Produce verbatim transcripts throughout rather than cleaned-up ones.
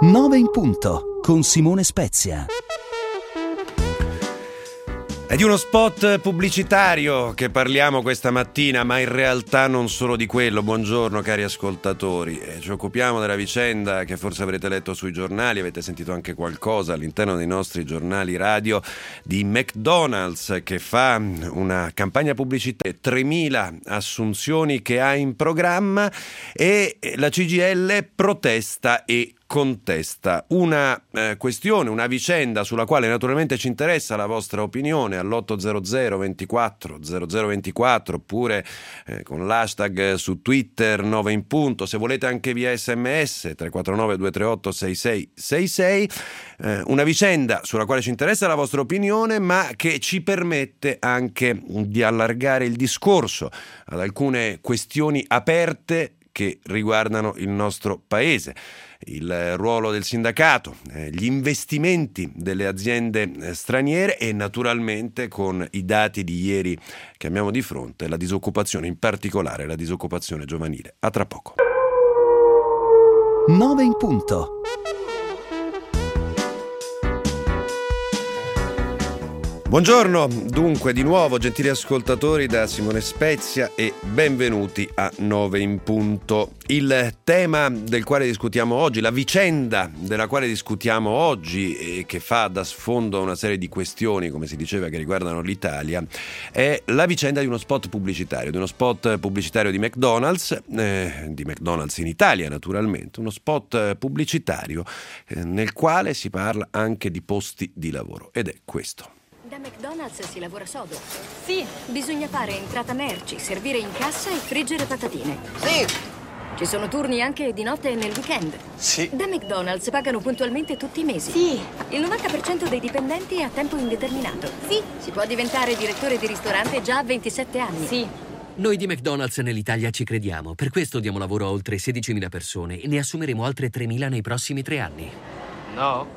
nove in punto con Simone Spezia. È di uno spot pubblicitario che parliamo questa mattina, ma in realtà non solo di quello. Buongiorno cari ascoltatori, eh, ci occupiamo della vicenda che forse avrete letto sui giornali, avete sentito anche qualcosa all'interno dei nostri giornali radio di McDonald's, che fa una campagna pubblicitaria, tremila assunzioni che ha in programma, e la C G I L protesta e contesta. Una eh, questione, una vicenda sulla quale naturalmente ci interessa la vostra opinione all'otto zero zero ventiquattro zero zero ventiquattro, oppure eh, con l'hashtag su Twitter nove in punto, se volete anche via sms tre quattro nove due tre otto sei sei sei sei. Eh, una vicenda sulla quale ci interessa la vostra opinione, ma che ci permette anche di allargare il discorso ad alcune questioni aperte che riguardano il nostro paese. Il ruolo del sindacato, eh, gli investimenti delle aziende eh, straniere e naturalmente, con i dati di ieri che abbiamo di fronte, la disoccupazione, in particolare la disoccupazione giovanile. A tra poco. nove in punto. Buongiorno, dunque di nuovo gentili ascoltatori da Simone Spezia e benvenuti a nove in punto. Il tema del quale discutiamo oggi, la vicenda della quale discutiamo oggi e che fa da sfondo a una serie di questioni, come si diceva, che riguardano l'Italia, è la vicenda di uno spot pubblicitario, di uno spot pubblicitario di McDonald's, eh, di McDonald's in Italia naturalmente, uno spot pubblicitario eh, nel quale si parla anche di posti di lavoro, ed è questo. Da McDonald's si lavora sodo. Sì. Bisogna fare entrata merci, servire in cassa e friggere patatine. Sì. Ci sono turni anche di notte e nel weekend. Sì. Da McDonald's pagano puntualmente tutti i mesi. Sì. Il novanta per cento dei dipendenti è a tempo indeterminato. Sì. Si può diventare direttore di ristorante già a ventisette anni. Sì. Noi di McDonald's nell'Italia ci crediamo, per questo diamo lavoro a oltre sedicimila persone e ne assumeremo altre tremila nei prossimi tre anni. No?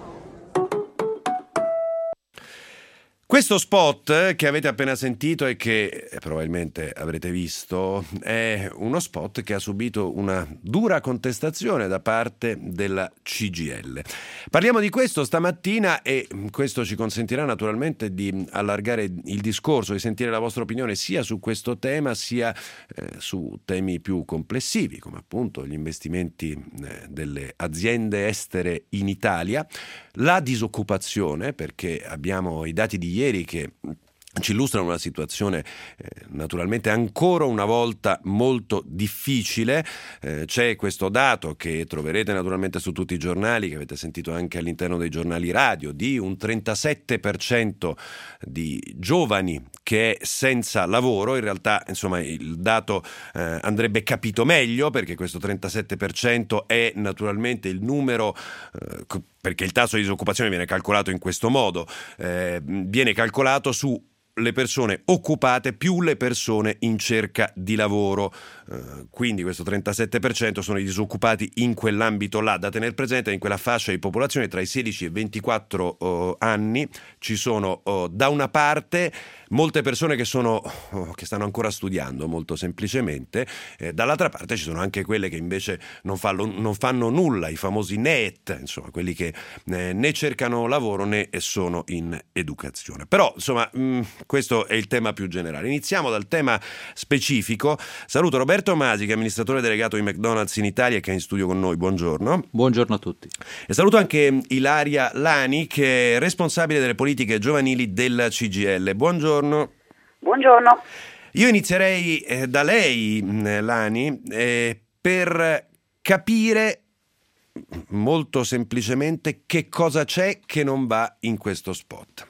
Questo spot che avete appena sentito e che probabilmente avrete visto è uno spot che ha subito una dura contestazione da parte della C G I L. Parliamo di questo stamattina e questo ci consentirà naturalmente di allargare il discorso, di sentire la vostra opinione sia su questo tema sia eh, su temi più complessivi, come appunto gli investimenti eh, delle aziende estere in Italia, la disoccupazione, perché abbiamo i dati di ieri che ci illustrano una situazione eh, naturalmente ancora una volta molto difficile. Eh, c'è questo dato che troverete naturalmente su tutti i giornali, che avete sentito anche all'interno dei giornali radio, di un trentasette per cento di giovani che è senza lavoro. In realtà, insomma, il dato eh, andrebbe capito meglio, perché questo trentasette per cento è naturalmente il numero, eh, perché il tasso di disoccupazione viene calcolato in questo modo, eh, viene calcolato su le persone occupate più le persone in cerca di lavoro, uh, quindi questo trentasette per cento sono i disoccupati in quell'ambito là. Da tenere presente, in quella fascia di popolazione tra i sedici e i ventiquattro uh, anni ci sono uh, da una parte molte persone che sono uh, che stanno ancora studiando, molto semplicemente, eh, dall'altra parte ci sono anche quelle che invece non fanno, non fanno nulla, i famosi N E E T, insomma quelli che eh, né cercano lavoro né sono in educazione. Però insomma mh, questo è il tema più generale. Iniziamo dal tema specifico. Saluto Roberto Masi, che è amministratore delegato di McDonald's in Italia e che è in studio con noi. Buongiorno. Buongiorno a tutti. E saluto anche Ilaria Lani, che è responsabile delle politiche giovanili della C G I L. Buongiorno. Buongiorno. Io inizierei eh, da lei, Lani, eh, per capire molto semplicemente che cosa c'è che non va in questo spot.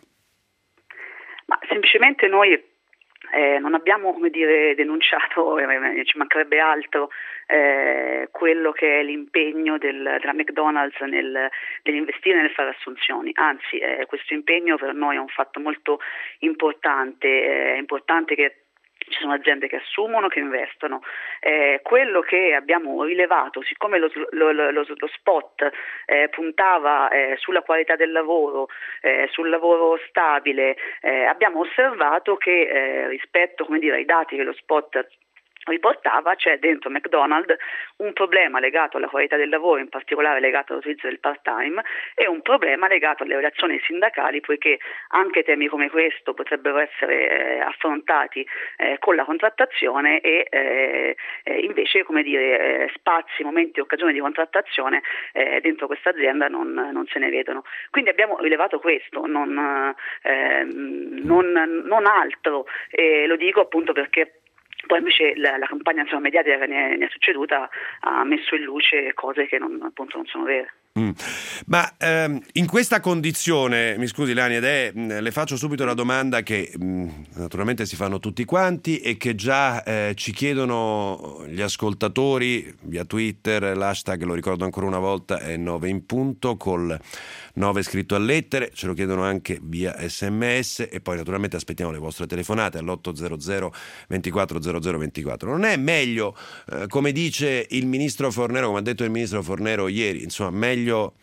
Ma semplicemente noi eh, non abbiamo, come dire, denunciato, eh, ci mancherebbe altro, eh, quello che è l'impegno del, della McDonald's nel, nell'investire e nel fare assunzioni. Anzi, eh, questo impegno per noi è un fatto molto importante, eh, è importante che ci sono aziende che assumono, che investono. Eh, quello che abbiamo rilevato, siccome lo, lo, lo, lo spot eh, puntava eh, sulla qualità del lavoro, eh, sul lavoro stabile, eh, abbiamo osservato che eh, rispetto, come dire, ai dati che lo spot riportava, c'è dentro McDonald's un problema legato alla qualità del lavoro, in particolare legato all'utilizzo del part-time, e un problema legato alle relazioni sindacali, poiché anche temi come questo potrebbero essere eh, affrontati eh, con la contrattazione e eh, eh, invece, come dire, eh, spazi, momenti e occasioni di contrattazione eh, dentro questa azienda non, non se ne vedono. Quindi abbiamo rilevato questo, non, eh, non, non altro, e lo dico appunto perché poi invece la, la campagna insomma, mediatica che ne, ne è succeduta ha messo in luce cose che non, appunto non sono vere. Mm. Ma ehm, in questa condizione, mi scusi Lani, ed è, mh, le faccio subito la domanda che mh, naturalmente si fanno tutti quanti e che già eh, ci chiedono gli ascoltatori via Twitter, l'hashtag, lo ricordo ancora una volta, è nove in punto, col nove scritto a lettere, ce lo chiedono anche via sms e poi naturalmente aspettiamo le vostre telefonate all'ottocento ventiquattro zero zero ventiquattro. Non è meglio, eh, come dice il ministro Fornero, come ha detto il ministro Fornero ieri, insomma meglio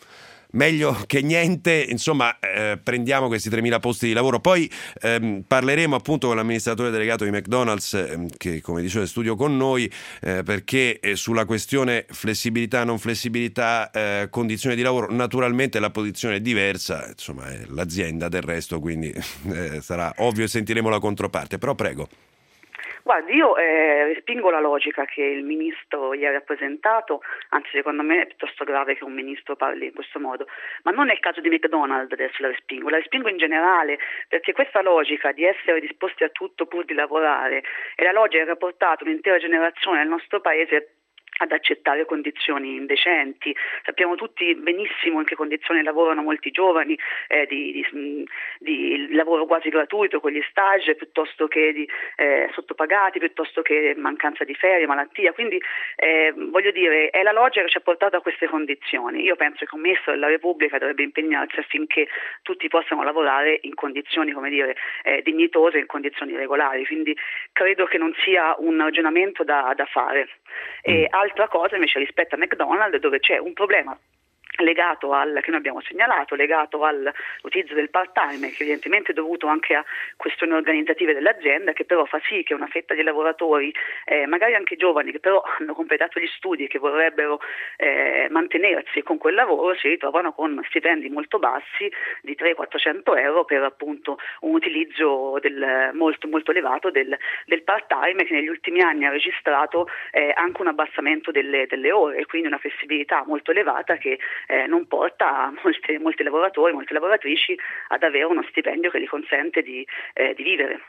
Meglio che niente, insomma, eh, prendiamo questi tremila posti di lavoro. Poi ehm, parleremo appunto con l'amministratore delegato di McDonald's, ehm, che come dicevo è studio con noi, eh, perché eh, sulla questione flessibilità, non flessibilità, eh, condizioni di lavoro, naturalmente la posizione è diversa, insomma è l'azienda del resto, quindi eh, sarà ovvio e sentiremo la controparte, però prego. Guardi, io eh, respingo la logica che il ministro gli ha rappresentato, anzi secondo me è piuttosto grave che un ministro parli in questo modo, ma non nel caso di McDonald's adesso la respingo, la respingo in generale, perché questa logica di essere disposti a tutto pur di lavorare è la logica che ha portato un'intera generazione nel nostro paese ad accettare condizioni indecenti. Sappiamo tutti benissimo in che condizioni lavorano molti giovani, eh, di, di, di lavoro quasi gratuito con gli stage, piuttosto che di eh, sottopagati, piuttosto che mancanza di ferie, malattia. Quindi eh, voglio dire, è la logica che ci ha portato a queste condizioni. Io penso che un ministro della Repubblica dovrebbe impegnarsi affinché tutti possano lavorare in condizioni, come dire, eh, dignitose, in condizioni regolari. Quindi credo che non sia un ragionamento da, da fare. E altra cosa invece rispetto a McDonald's, dove c'è un problema legato al che noi abbiamo segnalato, legato all'utilizzo del part-time, che evidentemente è dovuto anche a questioni organizzative dell'azienda, che però fa sì che una fetta di lavoratori, eh, magari anche giovani, che però hanno completato gli studi e che vorrebbero eh, mantenersi con quel lavoro, si ritrovano con stipendi molto bassi di trecento quattrocento euro per appunto un utilizzo del, molto molto elevato del, del part-time, che negli ultimi anni ha registrato eh, anche un abbassamento delle, delle ore e quindi una flessibilità molto elevata che Eh, non porta molti, molti lavoratori, molte lavoratrici ad avere uno stipendio che gli consente di, eh, di vivere.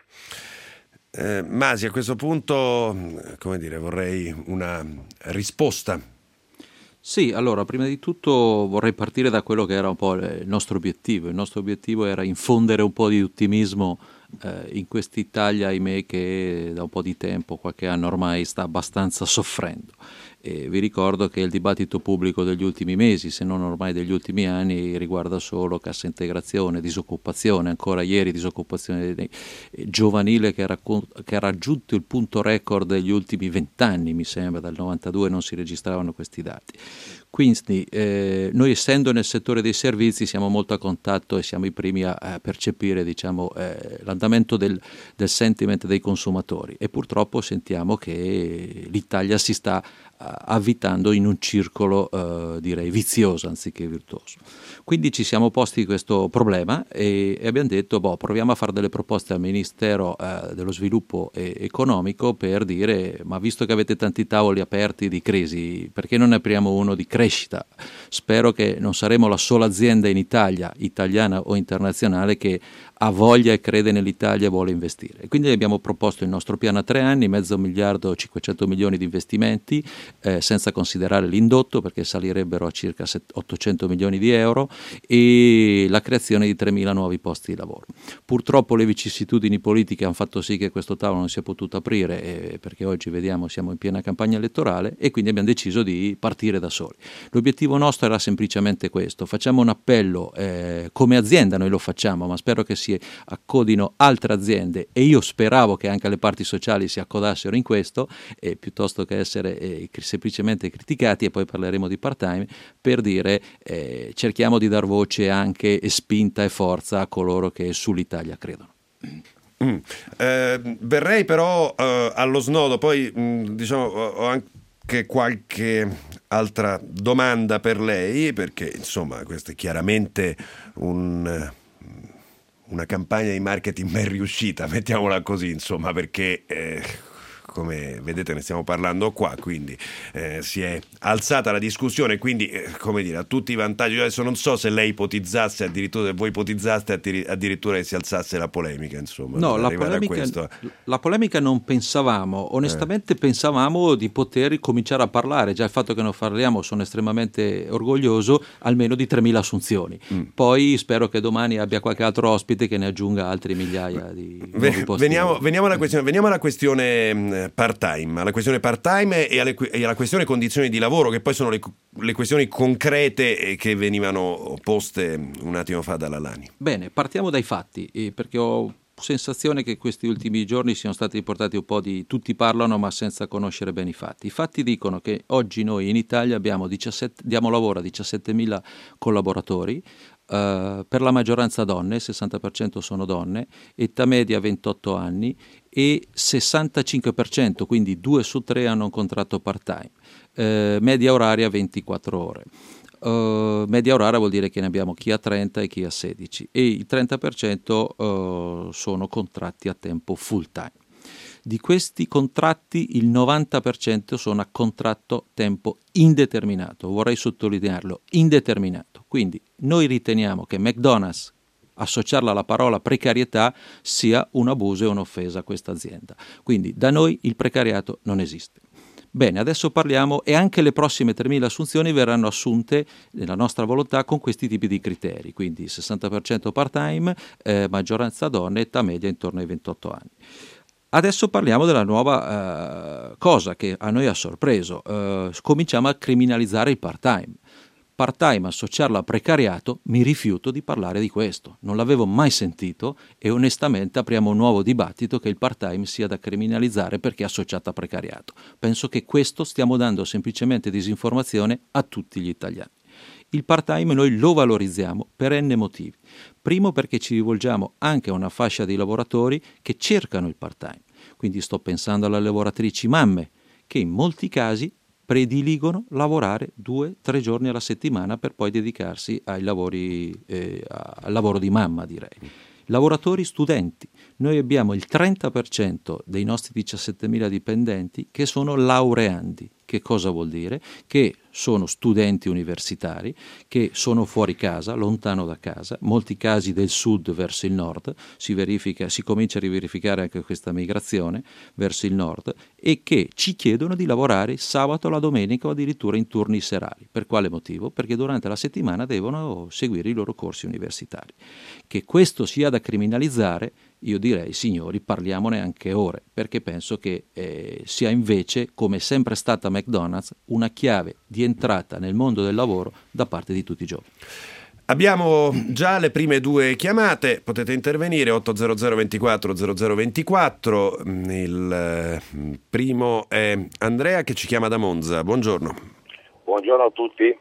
Eh, Masi, a questo punto, come dire, vorrei una risposta. Sì, allora, prima di tutto vorrei partire da quello che era un po' il nostro obiettivo. Il nostro obiettivo era infondere un po' di ottimismo eh, in quest'Italia, ahimè, che da un po' di tempo, qualche anno ormai, sta abbastanza soffrendo. E vi ricordo che il dibattito pubblico degli ultimi mesi, se non ormai degli ultimi anni, riguarda solo cassa integrazione, disoccupazione, ancora ieri disoccupazione giovanile che ha, raccon- che ha raggiunto il punto record degli ultimi vent'anni, mi sembra, dal novantadue non si registravano questi dati. Quindi eh, noi, essendo nel settore dei servizi, siamo molto a contatto e siamo i primi a, a percepire, diciamo, eh, l'andamento del, del sentiment dei consumatori, e purtroppo sentiamo che l'Italia si sta avvitando in un circolo eh, direi vizioso anziché virtuoso. Quindi ci siamo posti questo problema e, e abbiamo detto boh, proviamo a fare delle proposte al Ministero eh, dello Sviluppo e- Economico per dire ma visto che avete tanti tavoli aperti di crisi, perché non ne apriamo uno di crescita? Spero che non saremo la sola azienda in Italia, italiana o internazionale, che ha voglia e crede nell'Italia e vuole investire. E quindi abbiamo proposto il nostro piano a tre anni, mezzo miliardo, cinquecento milioni di investimenti, eh, senza considerare l'indotto, perché salirebbero a circa ottocento milioni di euro, e la creazione di tremila nuovi posti di lavoro. Purtroppo le vicissitudini politiche hanno fatto sì che questo tavolo non sia potuto aprire, eh, perché oggi vediamo siamo in piena campagna elettorale, e quindi abbiamo deciso di partire da soli. L'obiettivo nostro era semplicemente questo: facciamo un appello, eh, come azienda noi lo facciamo, ma spero che si accodino altre aziende, e io speravo che anche le parti sociali si accodassero in questo, eh, piuttosto che essere eh, semplicemente criticati, e poi parleremo di part-time, per dire eh, cerchiamo di dar voce anche e spinta e forza a coloro che sull'Italia credono. Mm. Eh, verrei però eh, allo snodo, poi mh, diciamo ho anche qualche altra domanda per lei, perché insomma questa è chiaramente un, una campagna di marketing ben riuscita, mettiamola così, insomma, perché eh, come vedete ne stiamo parlando qua, quindi eh, si è alzata la discussione, quindi eh, come dire, a tutti i vantaggi. Adesso non so se lei ipotizzasse, addirittura se voi ipotizzaste addirittura che si alzasse la polemica, insomma. No, la polemica, la polemica non pensavamo, onestamente eh. pensavamo di poter cominciare a parlare, già il fatto che non parliamo sono estremamente orgoglioso, almeno di tremila assunzioni. Mm. Poi spero che domani abbia qualche altro ospite che ne aggiunga altri migliaia di Ve- posti. Veniamo, veniamo alla questione, veniamo alla questione part-time, alla questione part-time e, alle, e alla questione condizioni di lavoro, che poi sono le, le questioni concrete che venivano poste un attimo fa dalla Lani. Bene, partiamo dai fatti, eh, perché ho sensazione che questi ultimi giorni siano stati riportati un po' di tutti parlano ma senza conoscere bene i fatti. I fatti dicono che oggi noi in Italia abbiamo diciassette, diamo lavoro a diciassettemila collaboratori, Uh, per la maggioranza donne, il sessanta per cento sono donne, età media ventotto anni e sessantacinque per cento, quindi due su tre hanno un contratto part-time, uh, media oraria ventiquattro ore. Uh, media oraria vuol dire che ne abbiamo chi ha trenta e chi ha sedici e il trenta per cento uh, sono contratti a tempo full-time. Di questi contratti il novanta per cento sono a contratto tempo indeterminato, vorrei sottolinearlo, indeterminato. Quindi noi riteniamo che McDonald's, associarla alla parola precarietà, sia un abuso e un'offesa a questa azienda. Quindi da noi il precariato non esiste. Bene, adesso parliamo e anche le prossime tremila assunzioni verranno assunte nella nostra volontà con questi tipi di criteri, quindi sessanta per cento part-time, eh, maggioranza donne, età media intorno ai ventotto anni. Adesso parliamo della nuova uh, cosa che a noi ha sorpreso. Uh, cominciamo a criminalizzare il part-time. Part-time, associarlo a precariato, mi rifiuto di parlare di questo. Non l'avevo mai sentito e onestamente apriamo un nuovo dibattito che il part-time sia da criminalizzare perché è associato a precariato. Penso che questo stiamo dando semplicemente disinformazione a tutti gli italiani. Il part-time noi lo valorizziamo per n motivi. Primo perché ci rivolgiamo anche a una fascia di lavoratori che cercano il part-time. Quindi sto pensando alle lavoratrici mamme, che in molti casi prediligono lavorare due, tre giorni alla settimana per poi dedicarsi ai lavori, eh, al lavoro di mamma, direi. Lavoratori studenti. Noi abbiamo il trenta per cento dei nostri diciassettemila dipendenti che sono laureandi. Che cosa vuol dire? Che sono studenti universitari, che sono fuori casa, lontano da casa, molti casi del sud verso il nord, si verifica, si comincia a riverificare anche questa migrazione verso il nord e che ci chiedono di lavorare sabato, la domenica o addirittura in turni serali. Per quale motivo? Perché durante la settimana devono seguire i loro corsi universitari. Che questo sia da criminalizzare, io direi, signori, parliamone anche ora, perché penso che eh, sia invece, come è sempre stata McDonald's, una chiave di entrata nel mondo del lavoro da parte di tutti i giovani. Abbiamo già le prime due chiamate, potete intervenire otto zero zero ventiquattro zero zero ventiquattro. Il primo è Andrea che ci chiama da Monza. Buongiorno. Buongiorno a tutti.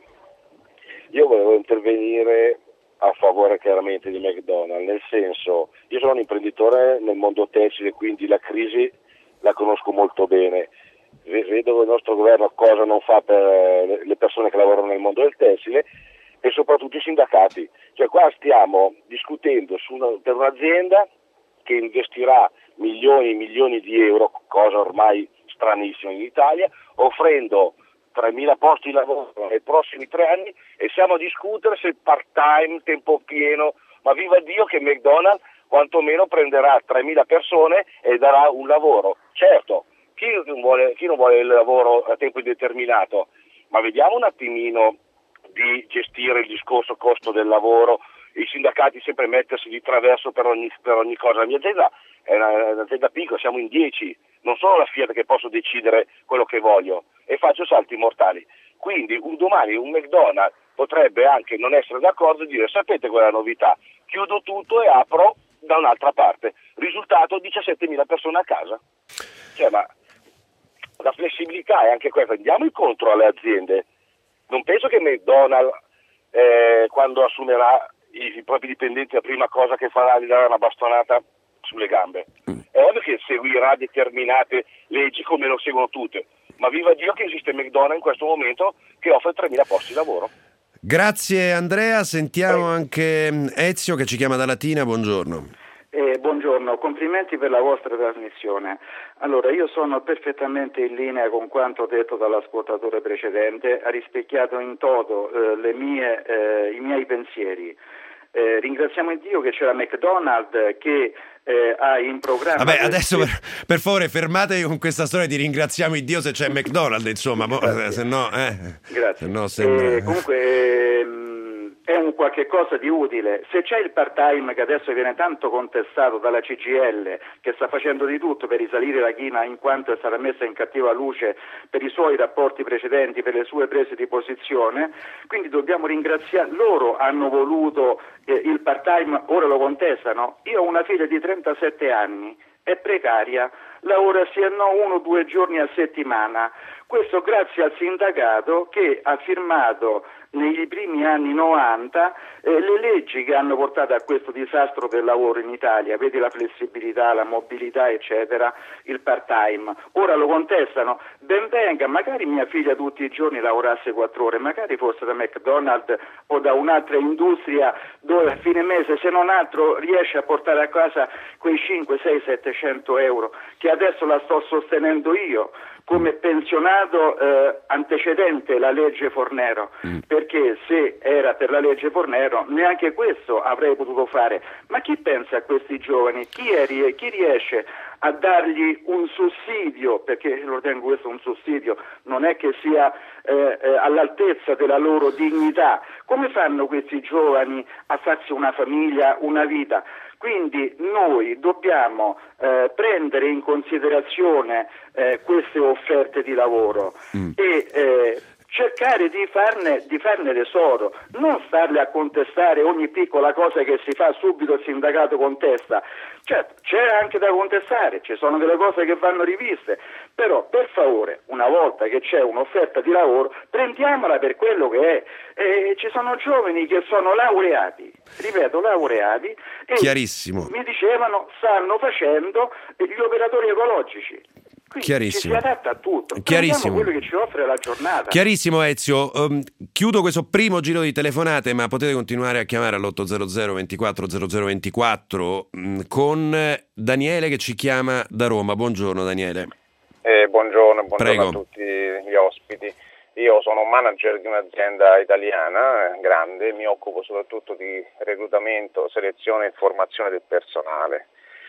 Io volevo intervenire a favore chiaramente di McDonald's, nel senso, io sono un imprenditore nel mondo tessile, quindi la crisi la conosco molto bene. Vedo che il nostro governo cosa non fa per le persone che lavorano nel mondo del tessile e soprattutto i sindacati. Cioè qua stiamo discutendo su una, per un'azienda che investirà milioni e milioni di euro, cosa ormai stranissima in Italia, offrendo tremila posti di lavoro nei prossimi tre anni e siamo a discutere se part-time, tempo pieno, ma viva Dio che McDonald's quantomeno prenderà tremila persone e darà un lavoro. Certo, chi non vuole, chi non vuole il lavoro a tempo indeterminato, ma vediamo un attimino di gestire il discorso costo del lavoro, i sindacati sempre mettersi di traverso per ogni, per ogni cosa. La mia azienda è una, un'azienda piccola, siamo in dieci, non sono la Fiat che posso decidere quello che voglio e faccio salti mortali. Quindi un domani un McDonald's potrebbe anche non essere d'accordo e dire: sapete quella novità, chiudo tutto e apro da un'altra parte. Risultato, diciassettemila persone a casa. Cioè, ma la flessibilità è anche questa, andiamo incontro alle aziende. Non penso che McDonald's eh, quando assumerà i, i propri dipendenti la prima cosa che farà è di dare una bastonata sulle gambe. È ovvio che seguirà determinate leggi come lo seguono tutte, ma viva Dio che esiste McDonald's in questo momento che offre tremila posti di lavoro. Grazie Andrea, sentiamo anche Ezio che ci chiama da Latina, buongiorno. Eh, buongiorno, complimenti per la vostra trasmissione. Allora, io sono perfettamente in linea con quanto detto dall'ascoltatore precedente, ha rispecchiato in toto eh, le mie, eh, i miei pensieri. Eh, ringraziamo Dio che c'era McDonald's che eh, ha in programma... Vabbè, adesso per, per favore fermatevi con questa storia di ringraziamo il Dio se c'è McDonald's, insomma, mo, se no... Eh, Grazie. Se no sembra... eh, comunque... Ehm, è un qualche cosa di utile. Se c'è il part-time che adesso viene tanto contestato dalla C G I L, che sta facendo di tutto per risalire la china in quanto è stata messa in cattiva luce per i suoi rapporti precedenti, per le sue prese di posizione, quindi dobbiamo ringraziare, loro hanno voluto eh, il part-time, ora lo contestano. Io ho una figlia di trentasette anni, è precaria, lavora sì e no uno o due giorni a settimana, questo grazie al sindacato che ha firmato negli primi anni novanta eh, le leggi che hanno portato a questo disastro del lavoro in Italia, vedi la flessibilità, la mobilità eccetera, il part-time. Ora lo contestano, ben venga, magari mia figlia tutti i giorni lavorasse quattro ore, magari fosse da McDonald's o da un'altra industria dove a fine mese se non altro riesce a portare a casa quei cinque, sei, settecento euro che adesso la sto sostenendo io come pensionato eh, antecedente la legge Fornero, mm. perché se era per la legge Fornero neanche questo avrei potuto fare. Ma chi pensa a questi giovani? Chi, è, chi riesce a dargli un sussidio, perché lo ritengo questo un sussidio, non è che sia eh, eh, all'altezza della loro dignità? Come fanno questi giovani a farsi una famiglia, una vita? Quindi noi dobbiamo eh, prendere in considerazione eh, queste offerte di lavoro mm. e eh, cercare di farne, di farne tesoro, non starle a contestare ogni piccola cosa che si fa, subito il sindacato contesta. Certo, c'è anche da contestare, ci sono delle cose che vanno riviste, però per favore, una volta che c'è un'offerta di lavoro, prendiamola per quello che è. E ci sono giovani che sono laureati, ripeto, laureati, e chiarissimo. Mi dicevano stanno facendo gli operatori ecologici. Quindi chiarissimo. Ci si adatta a tutto, chiarissimo. quello che ci offre la giornata. Chiarissimo Ezio, um, chiudo questo primo giro di telefonate, ma potete continuare a chiamare all'ottocento ventiquattro zero zero ventiquattro um, con Daniele che ci chiama da Roma. Buongiorno Daniele. Eh, buongiorno, buongiorno Prego. A tutti gli ospiti. Io sono manager di un'azienda italiana eh, grande, mi occupo soprattutto di reclutamento, selezione e formazione del personale.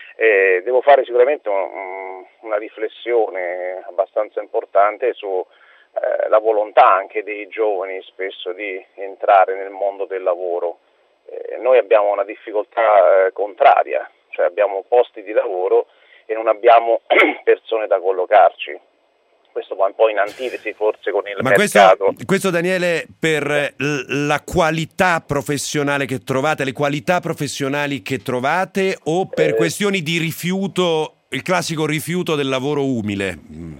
Eh, devo fare sicuramente un, una riflessione abbastanza importante su eh, la volontà anche dei giovani spesso di entrare nel mondo del lavoro. Eh, noi abbiamo una difficoltà eh, contraria, cioè abbiamo posti di lavoro e non abbiamo persone da collocarci. Questo va un po' in antitesi forse con il Ma mercato. Questo, questo Daniele per la qualità professionale che trovate, le qualità professionali che trovate o per eh, questioni di rifiuto, il classico rifiuto del lavoro umile?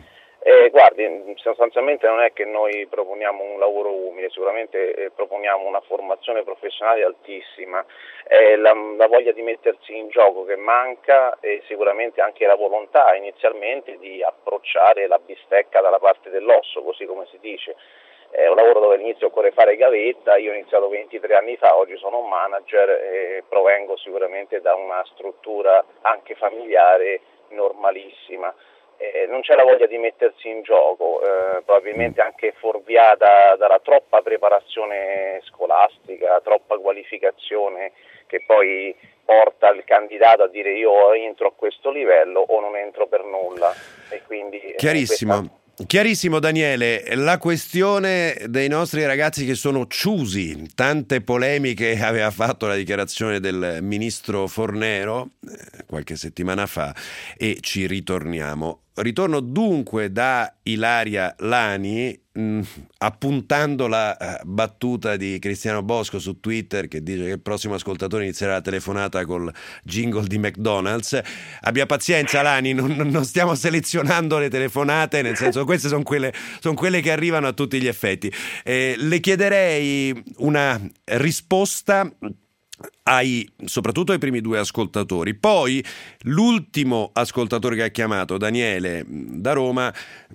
Eh, guardi, sostanzialmente non è che noi proponiamo un lavoro umile, sicuramente eh, proponiamo una formazione professionale altissima, eh, la, la voglia di mettersi in gioco che manca e sicuramente anche la volontà inizialmente di approcciare la bistecca dalla parte dell'osso, così come si dice. È un lavoro dove all'inizio occorre fare gavetta, io ho iniziato ventitré anni fa, oggi sono un manager e provengo sicuramente da una struttura anche familiare normalissima. Eh, non c'è la voglia di mettersi in gioco, eh, probabilmente anche fuorviata dalla troppa preparazione scolastica, troppa qualificazione che poi porta il candidato a dire io entro a questo livello o non entro per nulla. E quindi, chiarissimo. Eh, questa... Chiarissimo Daniele, la questione dei nostri ragazzi che sono chiusi, tante polemiche aveva fatto la dichiarazione del ministro Fornero eh, qualche settimana fa e ci ritorniamo. Ritorno dunque da Ilaria Lani mh, appuntando la uh, battuta di Cristiano Bosco su Twitter che dice che il prossimo ascoltatore inizierà la telefonata col jingle di McDonald's. Abbia pazienza Lani, non, non stiamo selezionando le telefonate, nel senso queste sono quelle, sono quelle che arrivano a tutti gli effetti. Eh, le chiederei una risposta ai, soprattutto ai primi due ascoltatori. Poi l'ultimo ascoltatore che ha chiamato, Daniele da Roma,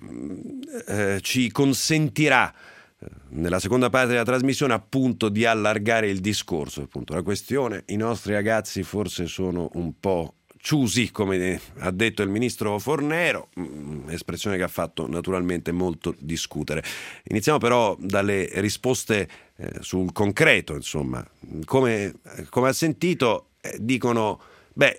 eh, ci consentirà nella seconda parte della trasmissione appunto di allargare il discorso. Appunto la questione, i nostri ragazzi forse sono un po' chiusi, come ha detto il ministro Fornero, espressione che ha fatto naturalmente molto discutere. Iniziamo però dalle risposte eh, sul concreto, insomma. Come, come ha sentito, eh, dicono, beh,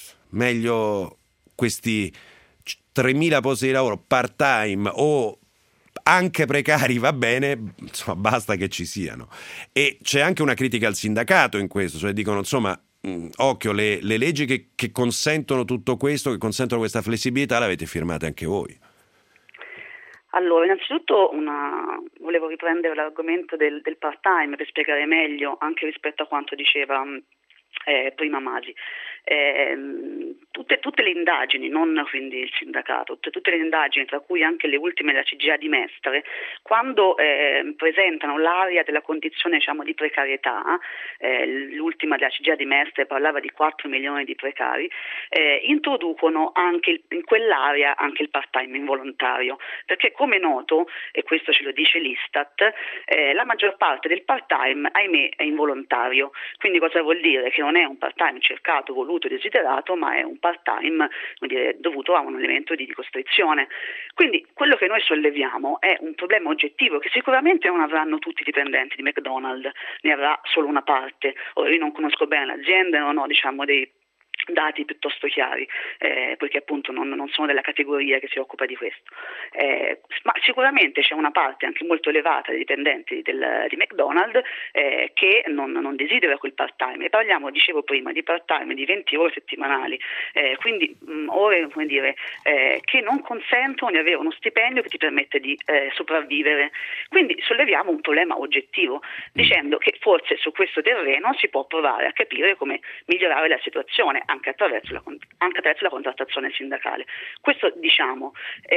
meglio questi tremila posti di lavoro part-time o anche precari, va bene, insomma, basta che ci siano. E c'è anche una critica al sindacato in questo, cioè dicono, insomma, occhio, le, le leggi che, che consentono tutto questo, che consentono questa flessibilità, l'avete firmate anche voi. Allora, innanzitutto una... volevo riprendere l'argomento del, del part-time per spiegare meglio anche rispetto a quanto diceva eh, prima Masi. Eh, tutte, tutte le indagini, non quindi il sindacato, tutte, tutte le indagini, tra cui anche le ultime della C G A di Mestre, quando eh, presentano l'area della condizione, diciamo, di precarietà, eh, l'ultima della C G A di Mestre parlava di quattro milioni di precari, eh, introducono anche il, in quell'area anche il part-time involontario, perché come è noto, e questo ce lo dice l'Istat, eh, la maggior parte del part-time, ahimè, è involontario. Quindi cosa vuol dire? Che non è un part-time cercato, voluto, desiderato, ma è un part-time, come dire, dovuto a un elemento di costrizione. Quindi quello che noi solleviamo è un problema oggettivo che sicuramente non avranno tutti i dipendenti di McDonald's, ne avrà solo una parte. Ora io non conosco bene l'azienda, non ho, diciamo, dei dati piuttosto chiari, eh, poiché appunto non, non sono della categoria che si occupa di questo, eh, ma sicuramente c'è una parte anche molto elevata dei dipendenti del, di McDonald's eh, che non, non desidera quel part-time, e parliamo, dicevo prima, di part-time di venti ore settimanali, eh, quindi mh, ore, come dire, eh, che non consentono di avere uno stipendio che ti permette di eh, sopravvivere. Quindi solleviamo un problema oggettivo dicendo che forse su questo terreno si può provare a capire come migliorare la situazione anche attraverso la, anche attraverso la contrattazione sindacale. Questo diciamo,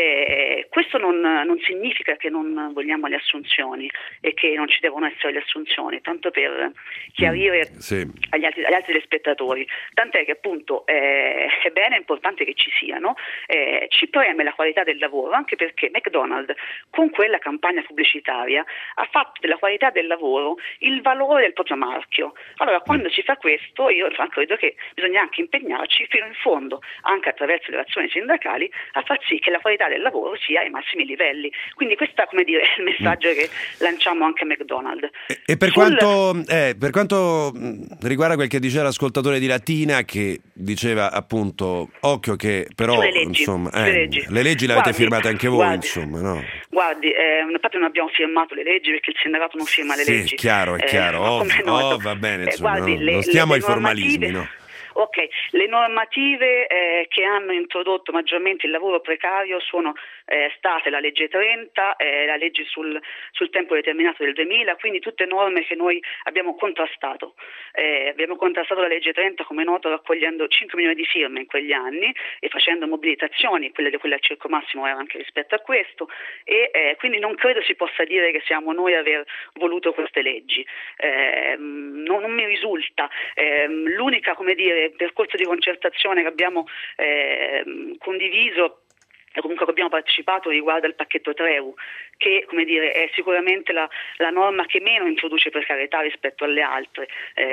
eh, questo non, non significa che non vogliamo le assunzioni e che non ci devono essere le assunzioni, tanto per chiarire mm, sì. agli, altri, agli altri spettatori, tant'è che appunto eh, è bene, è importante che ci siano, eh, ci preme la qualità del lavoro, anche perché McDonald's con quella campagna pubblicitaria ha fatto della qualità del lavoro il valore del proprio marchio. Allora quando mm. si fa questo, io credo che bisogna anche impegnarci fino in fondo, anche attraverso le azioni sindacali, a far sì che la qualità del lavoro sia ai massimi livelli. Quindi questo, come dire, è il messaggio mm. che lanciamo anche a McDonald's. E, e per, Sul... quanto, eh, per quanto riguarda quel che diceva l'ascoltatore di Latina, che diceva appunto, occhio che però le leggi, insomma, eh, le leggi, le leggi le avete guardi, firmate anche voi, guardi, insomma, no? Guardi, eh, infatti non abbiamo firmato le leggi perché il sindacato non firma le sì, leggi. Sì, chiaro, è chiaro, eh, oh, oh, va bene, insomma, eh, guardi, no, le, non stiamo ai formalismi, no? Ok, le normative eh, che hanno introdotto maggiormente il lavoro precario sono eh, state la legge trenta, eh, la legge sul, sul tempo determinato del duemila, quindi tutte norme che noi abbiamo contrastato. Eh, abbiamo contrastato la legge trenta, come noto, raccogliendo cinque milioni di firme in quegli anni e facendo mobilitazioni, quelle di quella al Circo Massimo era anche rispetto a questo, e eh, quindi non credo si possa dire che siamo noi a aver voluto queste leggi. Eh, non, non mi risulta. Eh, l'unica, come dire, percorso di concertazione che abbiamo eh, condiviso e comunque che abbiamo partecipato riguarda il pacchetto Treu, che, come dire, è sicuramente la, la norma che meno introduce precarietà rispetto alle altre,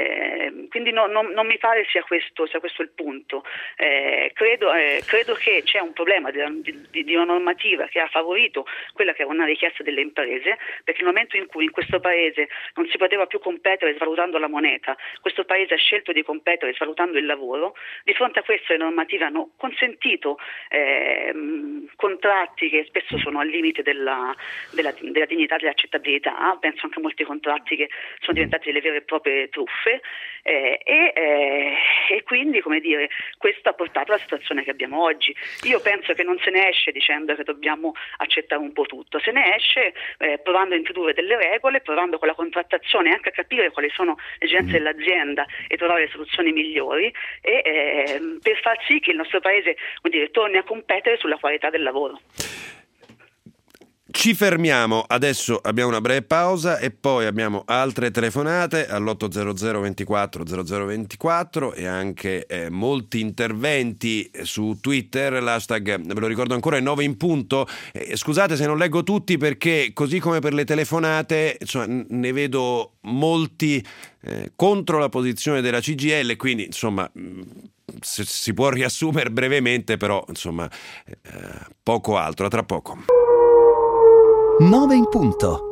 eh, quindi no, no, non mi pare sia questo, sia questo il punto. Eh, credo, eh, credo che c'è un problema di, di, di una normativa che ha favorito quella che era una richiesta delle imprese, perché nel momento in cui in questo paese non si poteva più competere svalutando la moneta, questo paese ha scelto di competere svalutando il lavoro. Di fronte a questo le normative hanno consentito eh, contratti che spesso sono al limite della, della, della dignità e dell'accettabilità, penso anche a molti contratti che sono diventati delle vere e proprie truffe, eh, e, eh, e quindi, come dire, questo ha portato alla situazione che abbiamo oggi. Io penso che non se ne esce dicendo che dobbiamo accettare un po' tutto, se ne esce eh, provando a introdurre delle regole, provando con la contrattazione anche a capire quali sono le esigenze dell'azienda e trovare le soluzioni migliori, e eh, per far sì che il nostro paese, come dire, torni a competere sulla qualità del lavoro. Ci fermiamo, adesso abbiamo una breve pausa e poi abbiamo altre telefonate all'ottocento ventiquattro zero zero ventiquattro e anche eh, molti interventi su Twitter, l'hashtag, ve lo ricordo ancora, è nove in punto. Eh, scusate se non leggo tutti perché così come per le telefonate, insomma, ne vedo molti eh, contro la posizione della C G I L, quindi insomma si, si può riassumere brevemente, però insomma eh, poco altro, a tra poco. nove in punto.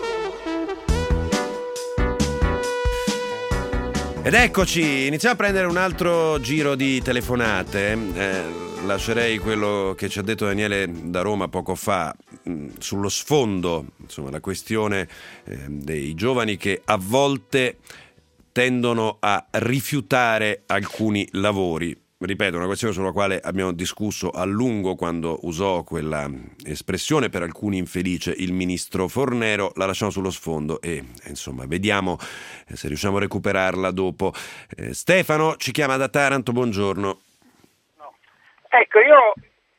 Ed eccoci, iniziamo a prendere un altro giro di telefonate. Eh, lascerei quello che ci ha detto Daniele da Roma poco fa mh, sullo sfondo, insomma, la questione eh, dei giovani che a volte tendono a rifiutare alcuni lavori. Ripeto, una questione sulla quale abbiamo discusso a lungo quando usò quella espressione per alcuni infelice il ministro Fornero. La lasciamo sullo sfondo e insomma vediamo se riusciamo a recuperarla dopo. Eh, Stefano ci chiama da Taranto, buongiorno. No. Ecco, io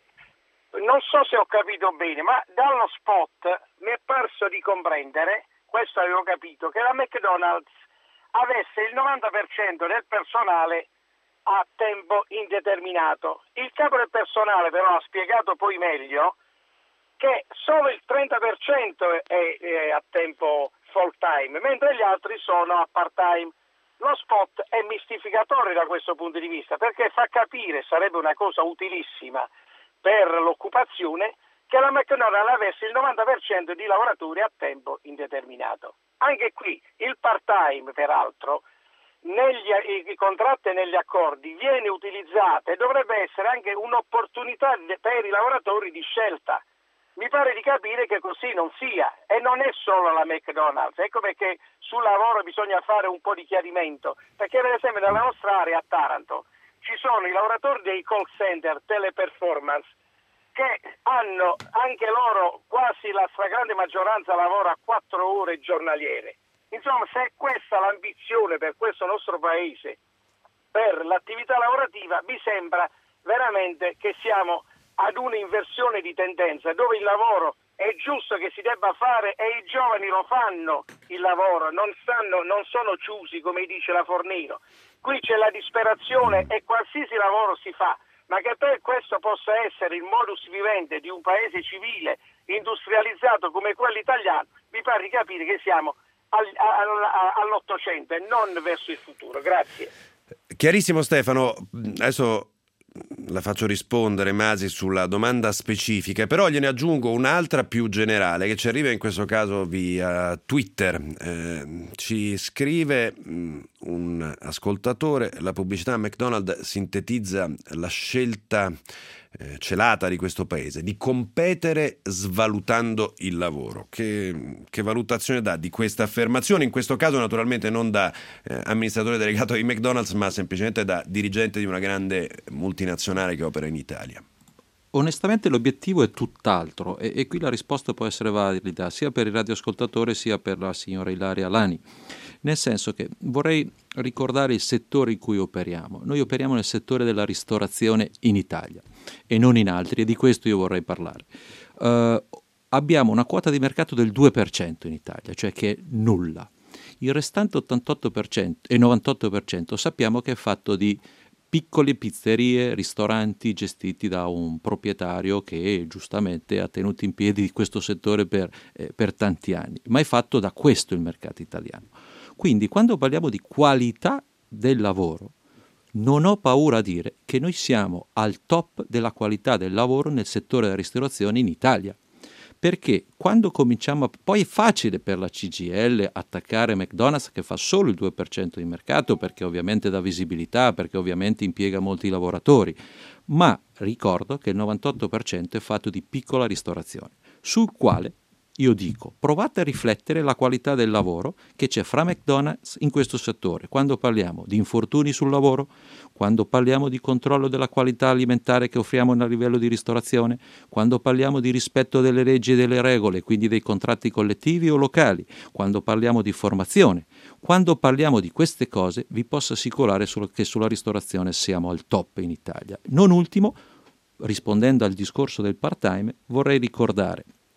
non so se ho capito bene, ma dallo spot mi è parso di comprendere, questo avevo capito, che la McDonald's avesse il novanta per cento del personale a tempo indeterminato. Il capo del personale però ha spiegato poi meglio che solo il trenta per cento è, è a tempo full time, mentre gli altri sono a part time. Lo spot è mistificatorio da questo punto di vista, perché fa capire, sarebbe una cosa utilissima per l'occupazione, che la McDonald's avesse il novanta per cento di lavoratori a tempo indeterminato. Anche qui il part time, peraltro, negli i contratti e negli accordi viene utilizzata e dovrebbe essere anche un'opportunità per i lavoratori di scelta. Mi pare di capire che così non sia, e non è solo la McDonald's. Ecco perché sul lavoro bisogna fare un po' di chiarimento, perché per esempio nella nostra area a Taranto ci sono i lavoratori dei call center Teleperformance che hanno anche loro, quasi la stragrande maggioranza lavora quattro ore giornaliere. Insomma, se è questa l'ambizione per questo nostro paese, per l'attività lavorativa, mi sembra veramente che siamo ad un'inversione di tendenza, dove il lavoro è giusto che si debba fare e i giovani lo fanno il lavoro, non stanno, non sono chiusi come dice la Fornero. Qui c'è la disperazione e qualsiasi lavoro si fa, ma che per questo possa essere il modus vivendi di un paese civile, industrializzato come quello italiano, mi pare di capire che siamo all'Ottocento e non verso il futuro. Grazie. Chiarissimo Stefano, adesso la faccio rispondere Masi sulla domanda specifica, però gliene aggiungo un'altra più generale che ci arriva in questo caso via Twitter. Eh, ci scrive mh, un ascoltatore: la pubblicità McDonald's sintetizza la scelta eh, celata di questo paese di competere svalutando il lavoro. Che, che valutazione dà di questa affermazione? In questo caso naturalmente non da eh, amministratore delegato di McDonald's, ma semplicemente da dirigente di una grande multinazionale che opera in Italia. Onestamente l'obiettivo è tutt'altro e, e qui la risposta può essere valida sia per il radioascoltatore sia per la signora Ilaria Lani, nel senso che vorrei ricordare il settore in cui operiamo. Noi operiamo nel settore della ristorazione in Italia e non in altri, e di questo io vorrei parlare. Uh, abbiamo una quota di mercato del due per cento in Italia, cioè che è nulla. Il restante ottantotto per cento e novantotto per cento sappiamo che è fatto di piccole pizzerie, ristoranti gestiti da un proprietario che giustamente ha tenuto in piedi questo settore per, eh, per tanti anni, ma è fatto da questo il mercato italiano. Quindi quando parliamo di qualità del lavoro, non ho paura a dire che noi siamo al top della qualità del lavoro nel settore della ristorazione in Italia. Perché quando cominciamo a... Poi è facile per la C G I L attaccare McDonald's che fa solo il due per cento di mercato, perché ovviamente dà visibilità, perché ovviamente impiega molti lavoratori, ma ricordo che il novantotto per cento è fatto di piccola ristorazione, sul quale io dico, provate a riflettere la qualità del lavoro che c'è fra McDonald's in questo settore, quando parliamo di infortuni sul lavoro, quando parliamo di controllo della qualità alimentare che offriamo a livello di ristorazione, quando parliamo di rispetto delle leggi e delle regole, quindi dei contratti collettivi o locali, quando parliamo di formazione, quando parliamo di queste cose vi posso assicurare che sulla ristorazione siamo al top in Italia. Non ultimo, rispondendo al discorso del part-time, vorrei ricordare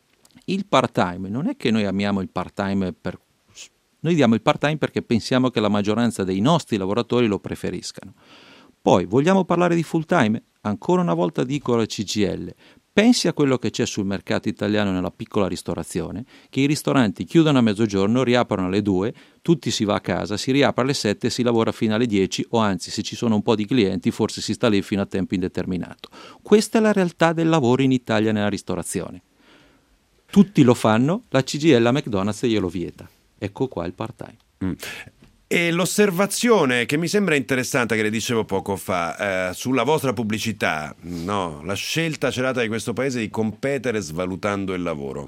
il part-time, non è che noi amiamo il part-time per... Noi diamo il part-time perché pensiamo che la maggioranza dei nostri lavoratori lo preferiscano. Poi, vogliamo parlare di full-time? Ancora una volta dico alla C G I L, pensi a quello che c'è sul mercato italiano nella piccola ristorazione, che i ristoranti chiudono a mezzogiorno, riaprono alle due, tutti si va a casa, si riapre alle sette, si lavora fino alle dieci, o anzi, se ci sono un po' di clienti, forse si sta lì fino a tempo indeterminato. Questa è la realtà del lavoro in Italia nella ristorazione. Tutti lo fanno, la C G I L, la McDonald's glielo vieta. Ecco qua il part-time. Mm. E l'osservazione che mi sembra interessante, che le dicevo poco fa, eh, sulla vostra pubblicità, no? La scelta celata di questo paese di competere svalutando il lavoro.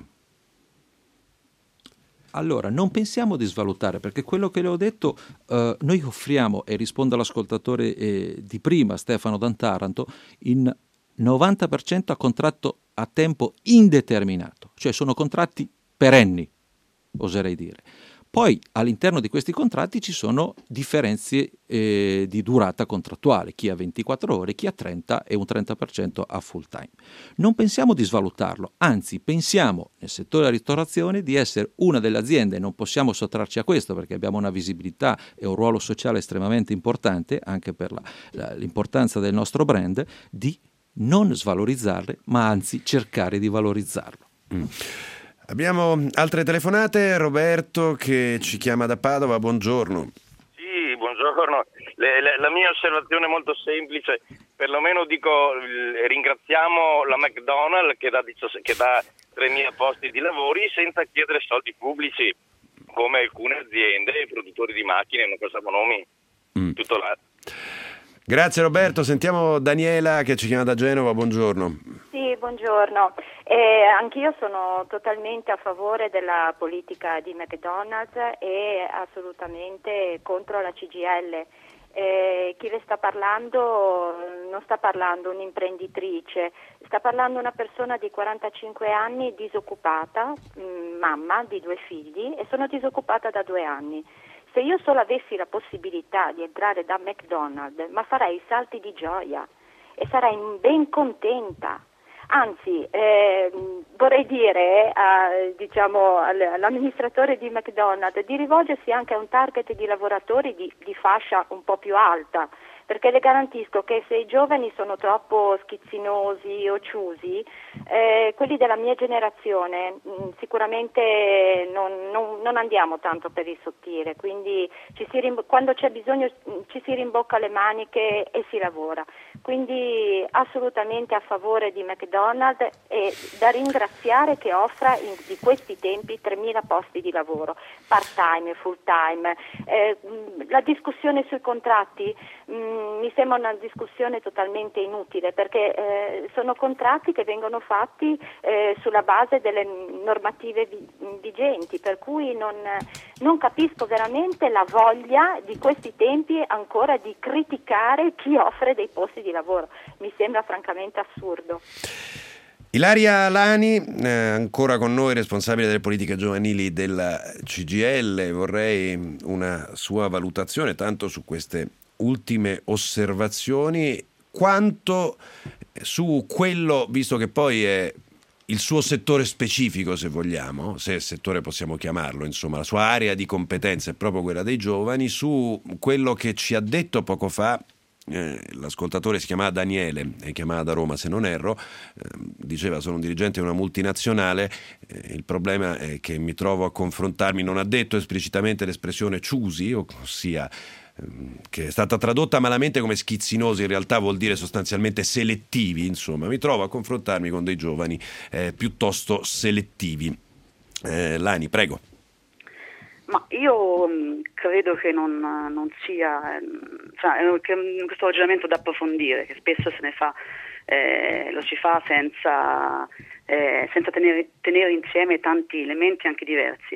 Allora, non pensiamo di svalutare, perché quello che le ho detto, eh, noi offriamo, e rispondo all'ascoltatore eh, di prima, Stefano D'Antaranto, in novanta per cento a contratto a tempo indeterminato, cioè sono contratti perenni, oserei dire. Poi all'interno di questi contratti ci sono differenze eh, di durata contrattuale, chi ha ventiquattro ore, chi ha trenta e un trenta per cento a full time. Non pensiamo di svalutarlo, anzi pensiamo nel settore della ristorazione di essere una delle aziende, non possiamo sottrarci a questo perché abbiamo una visibilità e un ruolo sociale estremamente importante, anche per la, la, l'importanza del nostro brand, di non svalorizzarle, ma anzi cercare di valorizzarlo. Mm. Abbiamo altre telefonate. Roberto che ci chiama da Padova, buongiorno. Sì, buongiorno. Le, le, la mia osservazione è molto semplice, perlomeno dico ringraziamo la McDonald's che dà, che dà tremila posti di lavori senza chiedere soldi pubblici, come alcune aziende, produttori di macchine, non facciamo nomi, mm. tutto là. Grazie Roberto, sentiamo Daniela che ci chiama da Genova, buongiorno. Sì, buongiorno. Eh, anch'io sono totalmente a favore della politica di McDonald's e assolutamente contro la C G I L. Eh, chi le sta parlando non sta parlando un'imprenditrice, sta parlando una persona di quarantacinque anni disoccupata, mh, mamma di due figli, e sono disoccupata da due anni. Se io solo avessi la possibilità di entrare da McDonald's, ma farei salti di gioia e sarei ben contenta. Anzi, eh, vorrei dire a, diciamo, all'amministratore di McDonald's di rivolgersi anche a un target di lavoratori di, di fascia un po' più alta, perché le garantisco che se i giovani sono troppo schizzinosi o ciusi, eh, quelli della mia generazione mh, sicuramente non, non, non andiamo tanto per il sottile, quindi ci si rimb- quando c'è bisogno mh, ci si rimbocca le maniche e si lavora. Quindi assolutamente a favore di McDonald's e da ringraziare che offra in di questi tempi tremila posti di lavoro, part-time, full-time. Eh, la discussione sui contratti mh, mi sembra una discussione totalmente inutile perché eh, sono contratti che vengono fatti eh, sulla base delle normative vi- vigenti, per cui non, non capisco veramente la voglia di questi tempi ancora di criticare chi offre dei posti di lavoro. Mi sembra francamente assurdo. Ilaria Lani, eh, ancora con noi, responsabile delle politiche giovanili della C G I L, vorrei una sua valutazione tanto su queste ultime osservazioni quanto su quello, visto che poi è il suo settore specifico, se vogliamo, se settore possiamo chiamarlo, insomma la sua area di competenza è proprio quella dei giovani, su quello che ci ha detto poco fa. Eh, l'ascoltatore si chiamava Daniele, è chiamata da Roma se non erro, eh, diceva sono un dirigente di una multinazionale, eh, il problema è che mi trovo a confrontarmi, non ha detto esplicitamente l'espressione choosy, ossia ehm, che è stata tradotta malamente come schizzinosi, in realtà vuol dire sostanzialmente selettivi, insomma mi trovo a confrontarmi con dei giovani eh, piuttosto selettivi. eh, Lani, prego. Ma io mh, credo che non, non sia, mh, cioè, che questo ragionamento da approfondire, che spesso se ne fa, eh, lo si fa senza, eh, senza tenere, tenere insieme tanti elementi anche diversi.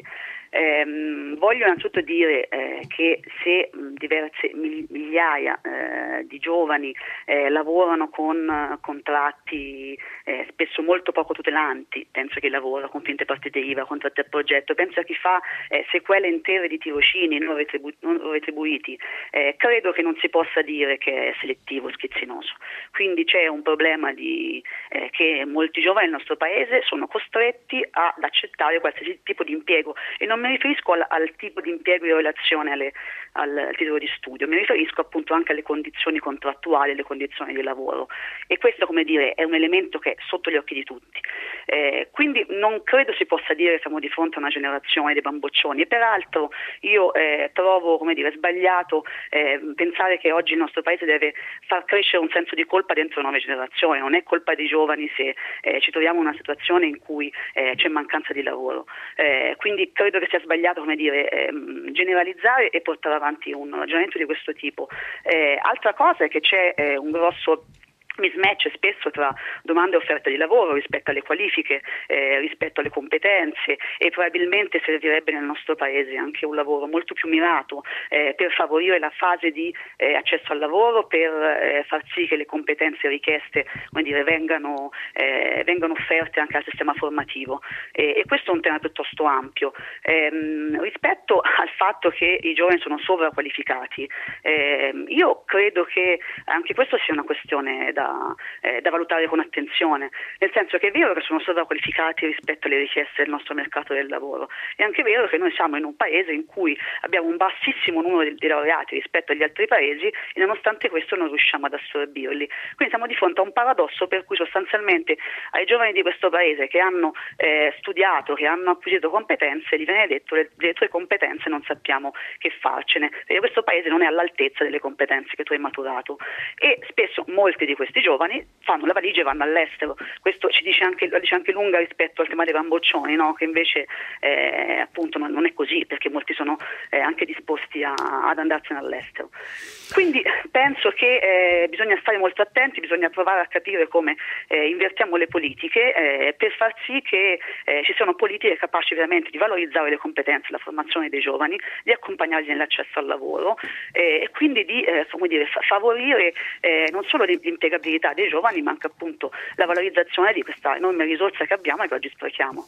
Ehm, voglio innanzitutto dire eh, che se mh, diverse migliaia eh, di giovani eh, lavorano con uh, contratti eh, spesso molto poco tutelanti, penso a chi lavora con finte partite I V A, contratti a progetto, penso a chi fa eh, sequele intere di tirocini non, retribu- non retribuiti, eh, credo che non si possa dire che è selettivo, schizzinoso. Quindi c'è un problema di, eh, che molti giovani nel nostro paese sono costretti ad accettare qualsiasi tipo di impiego, e non mi riferisco al, al tipo di impiego in relazione alle, al, al titolo di studio, mi riferisco appunto anche alle condizioni contrattuali, alle condizioni di lavoro, e questo, come dire, è un elemento che è sotto gli occhi di tutti. Eh, quindi non credo si possa dire che siamo di fronte a una generazione dei bamboccioni, e peraltro io eh, trovo, come dire, sbagliato eh, pensare che oggi il nostro paese deve far crescere un senso di colpa dentro nuove generazioni. Non è colpa dei giovani se eh, ci troviamo in una situazione in cui eh, c'è mancanza di lavoro, eh, quindi credo che sia sbagliato, come dire, ehm, generalizzare e portare avanti un ragionamento di questo tipo. Eh, altra cosa è che c'è eh, un grosso mismatch spesso tra domande e offerte di lavoro rispetto alle qualifiche, eh, rispetto alle competenze, e probabilmente servirebbe nel nostro paese anche un lavoro molto più mirato eh, per favorire la fase di eh, accesso al lavoro, per eh, far sì che le competenze richieste, come dire, vengano, eh, vengano offerte anche al sistema formativo, e, e questo è un tema piuttosto ampio. Ehm, rispetto al fatto che i giovani sono sovraqualificati, ehm, io credo che anche questo sia una questione da Da, eh, da valutare con attenzione, nel senso che è vero che sono sovraqualificati rispetto alle richieste del nostro mercato del lavoro, è anche vero che noi siamo in un paese in cui abbiamo un bassissimo numero di, di laureati rispetto agli altri paesi, e nonostante questo non riusciamo ad assorbirli. Quindi siamo di fronte a un paradosso per cui sostanzialmente ai giovani di questo paese che hanno eh, studiato, che hanno acquisito competenze, gli viene detto: le, le tue competenze non sappiamo che farcene, perché questo paese non è all'altezza delle competenze che tu hai maturato, e spesso molti di questi giovani fanno la valigia e vanno all'estero. Questo ci dice anche, lo dice anche lunga rispetto al tema dei bamboccioni, no? Che invece eh, appunto non, non è così, perché molti sono eh, anche disposti a, ad andarsene all'estero. Quindi penso che eh, bisogna stare molto attenti, bisogna provare a capire come eh, invertiamo le politiche eh, per far sì che eh, ci siano politiche capaci veramente di valorizzare le competenze, la formazione dei giovani, di accompagnarli nell'accesso al lavoro eh, e quindi di eh, come dire, fa- favorire eh, non solo l'impiegabilità dei giovani, ma anche appunto la valorizzazione di questa enorme risorsa che abbiamo e che oggi sprechiamo.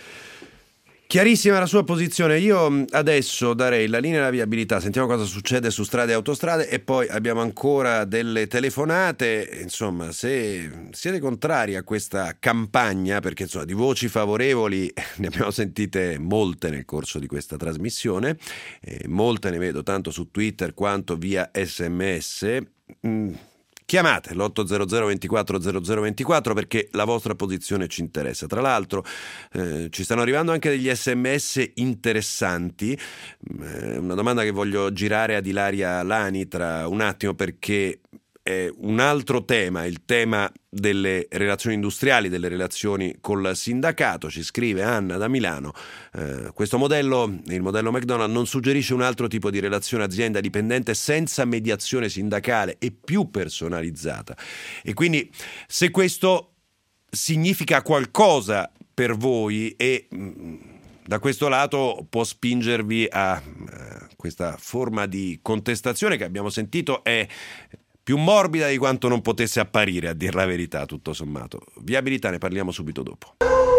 Chiarissima la sua posizione. Io adesso darei la linea alla viabilità, sentiamo cosa succede su strade e autostrade, e poi abbiamo ancora delle telefonate. Insomma, se siete contrari a questa campagna, perché insomma di voci favorevoli ne abbiamo sentite molte nel corso di questa trasmissione, e molte ne vedo tanto su Twitter quanto via sms. Mm. Chiamate l'otto zero zero ventiquattro zero zero ventiquattro perché la vostra posizione ci interessa. Tra l'altro eh, ci stanno arrivando anche degli sms interessanti, eh, una domanda che voglio girare ad Ilaria Lani tra un attimo, perché è un altro tema, il tema delle relazioni industriali, delle relazioni col sindacato. Ci scrive Anna da Milano: eh, questo modello, il modello McDonald's, non suggerisce un altro tipo di relazione azienda-dipendente senza mediazione sindacale e più personalizzata. E quindi se questo significa qualcosa per voi e mh, da questo lato può spingervi a uh, questa forma di contestazione che abbiamo sentito è più morbida di quanto non potesse apparire, a dir la verità, tutto sommato. Viabilità, ne parliamo subito dopo.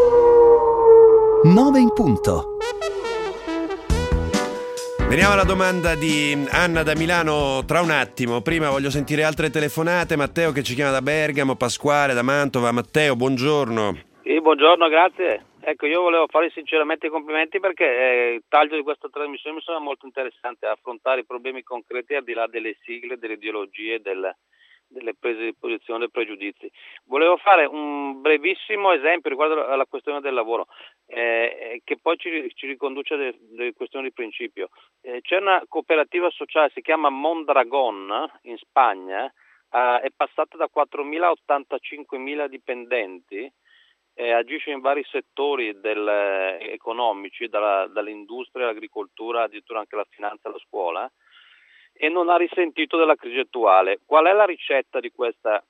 nove in punto. Veniamo alla domanda di Anna da Milano tra un attimo. Prima voglio sentire altre telefonate. Matteo che ci chiama da Bergamo, Pasquale da Mantova. Matteo, buongiorno. Sì, buongiorno, grazie. Ecco, io volevo fare sinceramente i complimenti perché eh, il taglio di questa trasmissione mi sembra molto interessante, affrontare i problemi concreti al di là delle sigle, delle ideologie, del, delle prese di posizione, dei pregiudizi. Volevo fare un brevissimo esempio riguardo alla questione del lavoro, eh, che poi ci, ci riconduce alle, alle questioni di principio. Eh, c'è una cooperativa sociale, si chiama Mondragon in Spagna, eh, è passata da quattromila a ottantacinquemila dipendenti. Eh, agisce in vari settori del, eh, economici, dalla, dall'industria all'agricoltura, addirittura anche la finanza e la scuola, e non ha risentito della crisi attuale. Qual è la ricetta di questa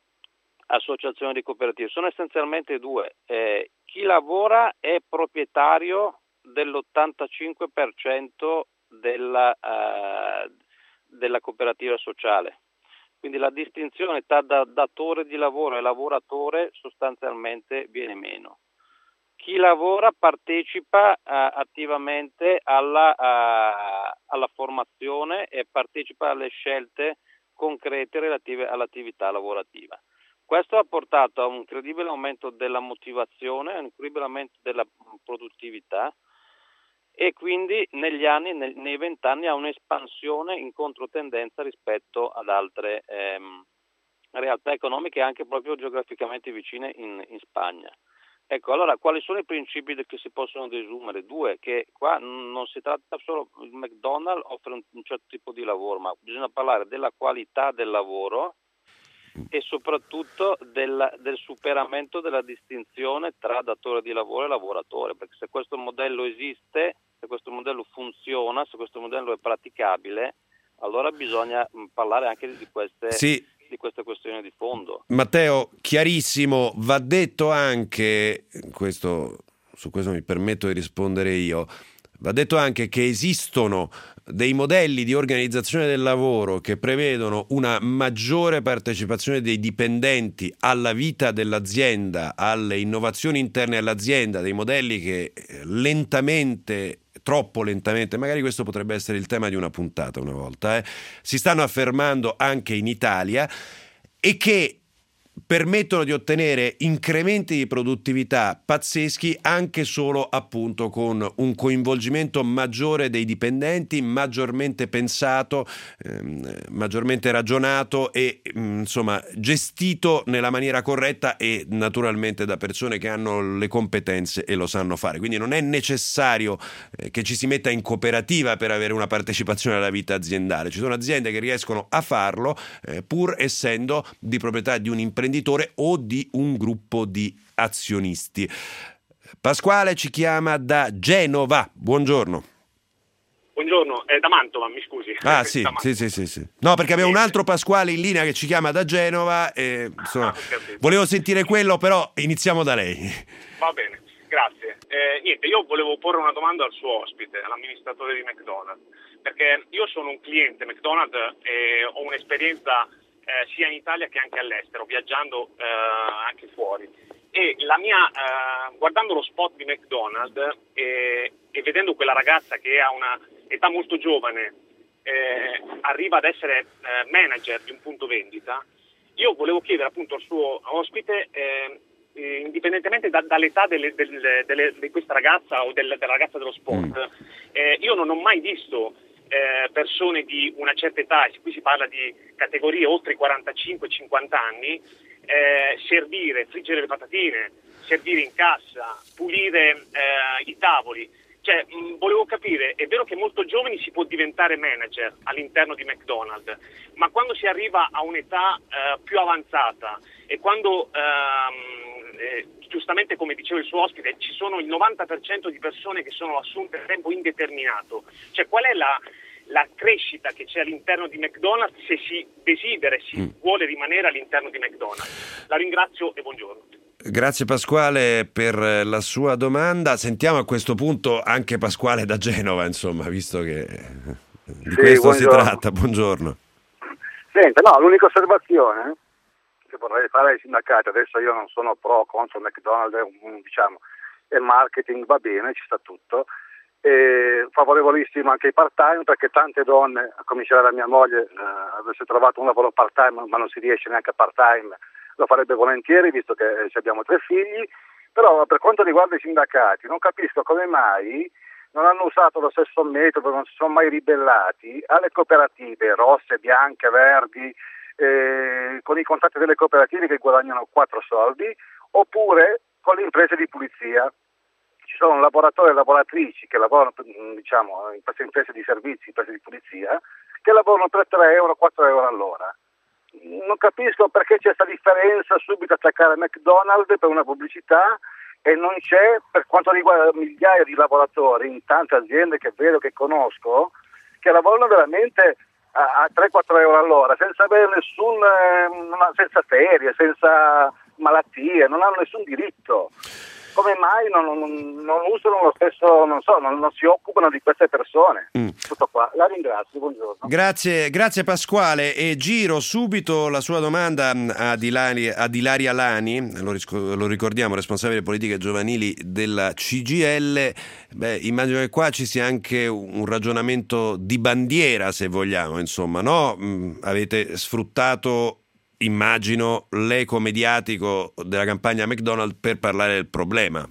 associazione di cooperative? Sono essenzialmente due. Eh, chi lavora è proprietario dell'ottantacinque per cento della, uh, della cooperativa sociale. Quindi la distinzione tra da, datore di lavoro e lavoratore sostanzialmente viene meno. Chi lavora partecipa uh, attivamente alla, uh, alla formazione e partecipa alle scelte concrete relative all'attività lavorativa. Questo ha portato a un incredibile aumento della motivazione, a un incredibile aumento della produttività e quindi negli anni, nel, nei vent'anni, ha un'espansione in controtendenza rispetto ad altre ehm, realtà economiche anche proprio geograficamente vicine in, in Spagna. Ecco, allora quali sono i principi che si possono desumere? Due, che qua non si tratta solo, il McDonald's offre un, un certo tipo di lavoro, ma bisogna parlare della qualità del lavoro e soprattutto del, del superamento della distinzione tra datore di lavoro e lavoratore, perché se questo modello esiste, se questo modello funziona, se questo modello è praticabile, allora bisogna parlare anche di queste, sì. di queste questioni di fondo. Matteo, chiarissimo, va detto anche, questo, su questo mi permetto di rispondere io, va detto anche che esistono dei modelli di organizzazione del lavoro che prevedono una maggiore partecipazione dei dipendenti alla vita dell'azienda, alle innovazioni interne all'azienda, dei modelli che lentamente, troppo lentamente, magari questo potrebbe essere il tema di una puntata una volta, eh, si stanno affermando anche in Italia e che permettono di ottenere incrementi di produttività pazzeschi anche solo appunto con un coinvolgimento maggiore dei dipendenti, maggiormente pensato, ehm, maggiormente ragionato e mh, insomma gestito nella maniera corretta e naturalmente da persone che hanno le competenze e lo sanno fare. Quindi non è necessario eh, che ci si metta in cooperativa per avere una partecipazione alla vita aziendale. Ci sono aziende che riescono a farlo eh, pur essendo di proprietà di un imprenditore o di un gruppo di azionisti. Pasquale ci chiama da Genova. Buongiorno. Buongiorno, è da Mantova, mi scusi. Ah sì, sì, sì, sì, sì. No, perché abbiamo un altro Pasquale in linea che ci chiama da Genova e insomma, ah, volevo sentire quello, però iniziamo da lei. Va bene, grazie. Eh, niente, io volevo porre una domanda al suo ospite, all'amministratore di McDonald's, perché io sono un cliente McDonald's e ho un'esperienza Eh, sia in Italia che anche all'estero, viaggiando eh, anche fuori. E la mia, eh, guardando lo spot di McDonald's eh, e vedendo quella ragazza che ha una età molto giovane, eh, arriva ad essere eh, manager di un punto vendita, io volevo chiedere appunto al suo ospite, eh, eh, indipendentemente da, dall'età delle, delle, delle, di questa ragazza o del, della ragazza dello spot, eh, io non ho mai visto Eh, persone di una certa età, qui si parla di categorie oltre i quarantacinque cinquanta anni, eh, servire, friggere le patatine, servire in cassa, pulire eh, i tavoli. Cioè, mh, volevo capire, è vero che molto giovani si può diventare manager all'interno di McDonald's, ma quando si arriva a un'età eh, più avanzata e quando ehm, eh, giustamente, come diceva il suo ospite, ci sono il novanta per cento di persone che sono assunte a tempo indeterminato. Cioè, qual è la, la crescita che c'è all'interno di McDonald's se si desidera e si mm. vuole rimanere all'interno di McDonald's? La ringrazio e buongiorno. Grazie Pasquale per la sua domanda. Sentiamo a questo punto anche Pasquale da Genova, insomma, visto che di sì, questo buongiorno. Si tratta. Buongiorno. Senta, no, l'unica osservazione che vorrei fare ai sindacati, adesso io non sono pro o contro McDonald's, diciamo, e marketing va bene, ci sta tutto, e favorevolissimo anche i part-time, perché tante donne, a cominciare da mia moglie, eh, avesse trovato un lavoro part-time ma non si riesce neanche a part-time, lo farebbe volentieri visto che abbiamo tre figli. Però per quanto riguarda i sindacati non capisco come mai non hanno usato lo stesso metodo, non si sono mai ribellati alle cooperative rosse, bianche, verdi, eh, con i contratti delle cooperative che guadagnano quattro soldi, oppure con le imprese di pulizia. Ci sono lavoratori e lavoratrici che lavorano, diciamo, in queste imprese di servizi, imprese di pulizia, che lavorano per tre euro, quattro euro all'ora. Non capisco perché c'è questa differenza subito attaccare McDonald's per una pubblicità e non c'è per quanto riguarda migliaia di lavoratori in tante aziende che vedo, che conosco, che lavorano veramente a, a tre quattro euro all'ora senza avere nessun, eh, senza ferie, senza malattie, non hanno nessun diritto. come mai non, non, non usano lo stesso, non so, non, non si occupano di queste persone. Mm. Tutto qua. La ringrazio, buongiorno. Grazie, grazie Pasquale, e giro subito la sua domanda ad Ilaria, ad Ilaria Lani, lo, lo ricordiamo, responsabile politiche giovanili della C G I L. Beh, immagino che qua ci sia anche un ragionamento di bandiera, se vogliamo, insomma, no? Mm, avete sfruttato, immagino, l'eco mediatico della campagna McDonald's per parlare del problema.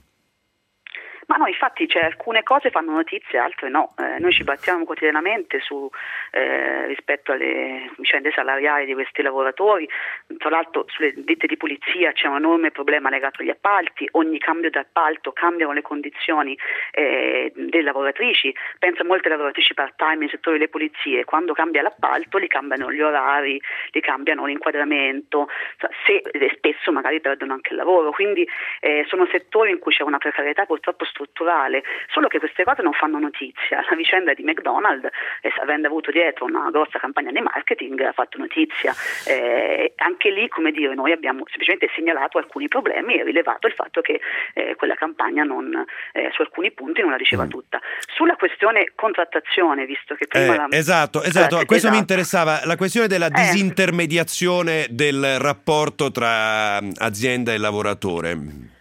Ma no, infatti, cioè, alcune cose fanno notizie, altre no. Eh, noi ci battiamo quotidianamente su, eh, rispetto alle vicende salariali di questi lavoratori. Tra l'altro sulle ditte di pulizia c'è un enorme problema legato agli appalti. Ogni cambio d'appalto cambiano le condizioni eh, delle lavoratrici. Penso a molte lavoratrici part-time nel settore delle pulizie. Quando cambia l'appalto li cambiano gli orari, li cambiano l'inquadramento, se, spesso magari perdono anche il lavoro. Quindi eh, sono settori in cui c'è una precarietà purtroppo strutturale, solo che queste cose non fanno notizia. La vicenda di McDonald's, eh, avendo avuto dietro una grossa campagna di marketing, ha fatto notizia. Eh, anche lì, come dire, noi abbiamo semplicemente segnalato alcuni problemi e rilevato il fatto che eh, quella campagna non, eh, su alcuni punti non la diceva mm. tutta. Sulla questione contrattazione, visto che prima eh, la... esatto, esatto, eh, questo esatto. mi interessava, la questione della eh. disintermediazione del rapporto tra azienda e lavoratore.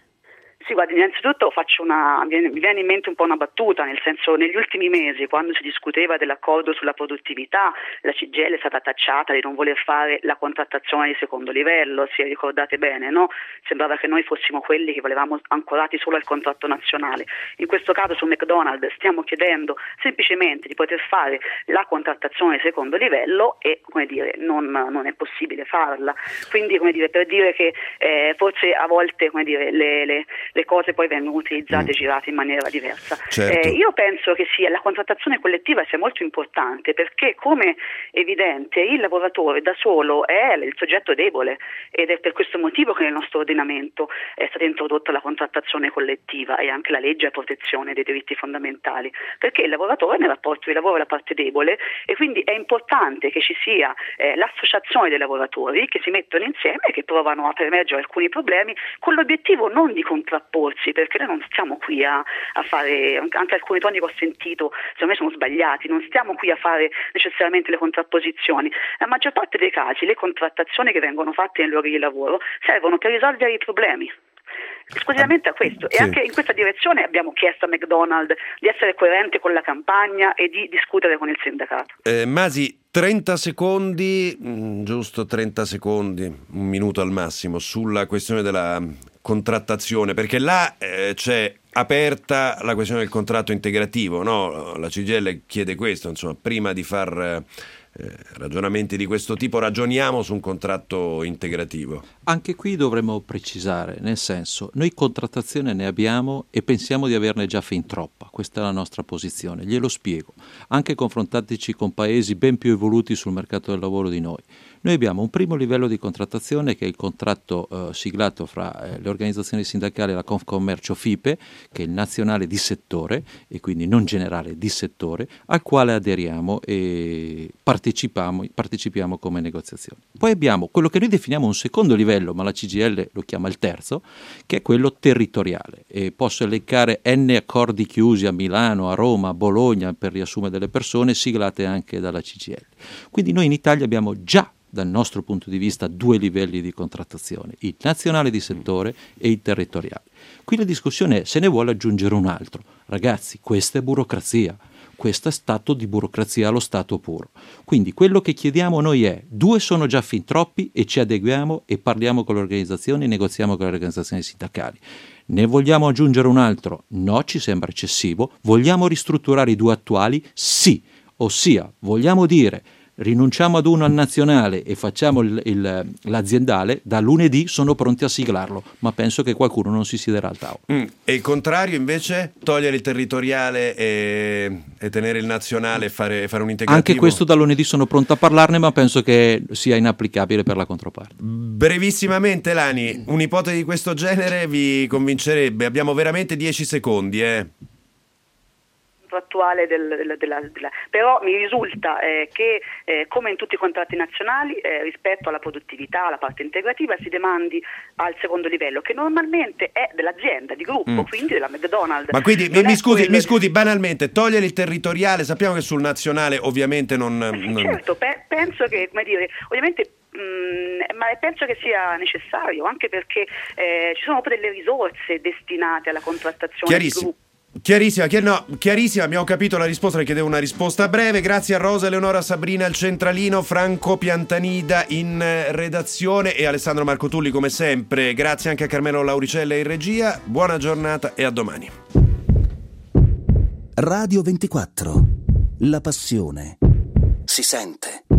Sì, guardi, innanzitutto faccio una, mi viene in mente un po' una battuta, nel senso, negli ultimi mesi, quando si discuteva dell'accordo sulla produttività, la C G I L è stata tacciata di non voler fare la contrattazione di secondo livello, se ricordate bene, no? Sembrava che noi fossimo quelli che volevamo ancorati solo al contratto nazionale. In questo caso su McDonald's stiamo chiedendo semplicemente di poter fare la contrattazione di secondo livello e, come dire, non, non è possibile farla. Quindi, come dire, per dire che eh, forse a volte, come dire, le, le le cose poi vengono utilizzate e mm. girate in maniera diversa. Certo. Eh, io penso che sia la contrattazione collettiva sia molto importante, perché, come evidente, il lavoratore da solo è il soggetto debole, ed è per questo motivo che nel nostro ordinamento è stata introdotta la contrattazione collettiva e anche la legge a protezione dei diritti fondamentali, perché il lavoratore nel rapporto di lavoro è la parte debole, e quindi è importante che ci sia eh, l'associazione dei lavoratori che si mettono insieme e che provano a far emergere alcuni problemi con l'obiettivo non di contrapporsi, perché noi non stiamo qui a, a fare, anche alcuni toni che ho sentito secondo me sono sbagliati, non stiamo qui a fare necessariamente le contrapposizioni. La maggior parte dei casi le contrattazioni che vengono fatte nei luoghi di lavoro servono per risolvere i problemi, esclusivamente a questo. Sì. E anche in questa direzione abbiamo chiesto a McDonald's di essere coerente con la campagna e di discutere con il sindacato. eh, Masi, trenta secondi, mh, giusto trenta secondi, un minuto al massimo, sulla questione della contrattazione, perché là eh, c'è aperta la questione del contratto integrativo, no? La C G I L chiede questo, insomma, prima di far eh, ragionamenti di questo tipo ragioniamo su un contratto integrativo. Anche qui dovremmo precisare, nel senso, noi contrattazione ne abbiamo e pensiamo di averne già fin troppa, questa è la nostra posizione, glielo spiego, anche confrontandoci con paesi ben più evoluti sul mercato del lavoro di noi. Noi abbiamo un primo livello di contrattazione che è il contratto eh, siglato fra eh, le organizzazioni sindacali e la Confcommercio FIPE, che è il nazionale di settore e quindi non generale di settore, al quale aderiamo e partecipiamo, partecipiamo come negoziazione. Poi abbiamo quello che noi definiamo un secondo livello, ma la C G I L lo chiama il terzo, che è quello territoriale. E posso elencare N accordi chiusi a Milano, a Roma, a Bologna per riassumere delle persone, siglate anche dalla C G I L. Quindi noi in Italia abbiamo già, dal nostro punto di vista, due livelli di contrattazione, il nazionale di settore e il territoriale. Qui la discussione è se ne vuole aggiungere un altro. Ragazzi, questa è burocrazia, questo è stato di burocrazia allo stato puro. Quindi quello che chiediamo noi è, due sono già fin troppi e ci adeguiamo e parliamo con le organizzazioni e negoziamo con le organizzazioni sindacali. Ne vogliamo aggiungere un altro? No, ci sembra eccessivo. Vogliamo ristrutturare i due attuali? Sì, ossia vogliamo dire rinunciamo ad uno al nazionale e facciamo il, il, l'aziendale, da lunedì sono pronti a siglarlo, ma penso che qualcuno non si siederà al tavolo. Mm. E il contrario invece? Togliere il territoriale e, e tenere il nazionale e fare, fare un integrativo? Anche questo da lunedì sono pronto a parlarne, ma penso che sia inapplicabile per la controparte. Brevissimamente, Lani, un'ipotesi di questo genere vi convincerebbe? Abbiamo veramente dieci secondi, eh? contrattuale del, del, della, della, però mi risulta eh, che eh, come in tutti i contratti nazionali eh, rispetto alla produttività, alla parte integrativa si demandi al secondo livello, che normalmente è dell'azienda di gruppo, mm. quindi della McDonald's. Ma quindi mi, mi scusi, quello... mi scusi banalmente, togliere il territoriale, sappiamo che sul nazionale ovviamente non... non... Certo, pe- penso che, come dire, ovviamente Mm, ma penso che sia necessario, anche perché eh, ci sono proprio delle risorse destinate alla contrattazione. Chiarissimo. Chiarissima, chiar- no, chiarissima, abbiamo capito la risposta, le chiedevo una risposta breve. Grazie a Rosa Eleonora Sabrina al centralino, Franco Piantanida in redazione e Alessandro Marco Tulli come sempre. Grazie anche a Carmelo Lauricella in regia. Buona giornata e a domani. Radio ventiquattro. La passione si sente.